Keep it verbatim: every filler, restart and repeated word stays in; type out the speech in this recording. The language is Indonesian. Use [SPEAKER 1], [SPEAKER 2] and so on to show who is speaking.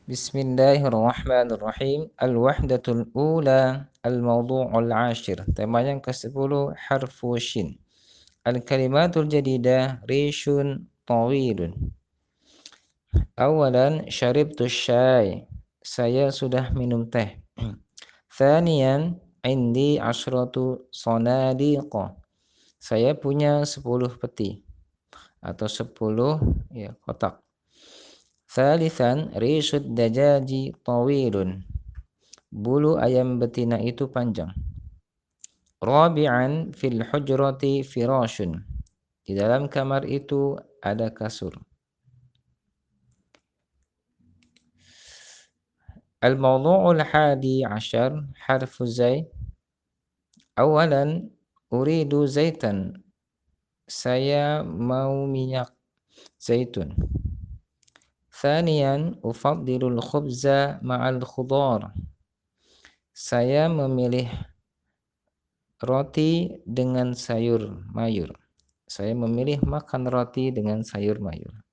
[SPEAKER 1] Bismillahirrahmanirrahim. Al-wahdatul ula, al-mawdu'ul ashir. Tema yang kesepuluh, harfu shin. Al-kalimatul jadidah, rishun tawilun. Awalan, syaribtu syai. Saya sudah minum teh. Thaniyan, indi asyratu sonadiqa. Saya punya sepuluh peti atau sepuluh ya, kotak. Thalithan, rishud dajaji tawilun. Bulu ayam betina itu panjang. Rabi'an, fil hujrati firashun. Di dalam kamar itu ada kasur. Al-mawdu'ul hadi ashar, harfu zai. Awalan, uridu zaitan. Saya mau minyak zaitun. Thaniyan, ufaddilul khubza ma'al khudar. Saya memilih roti dengan sayur mayur. Saya memilih makan roti dengan sayur mayur.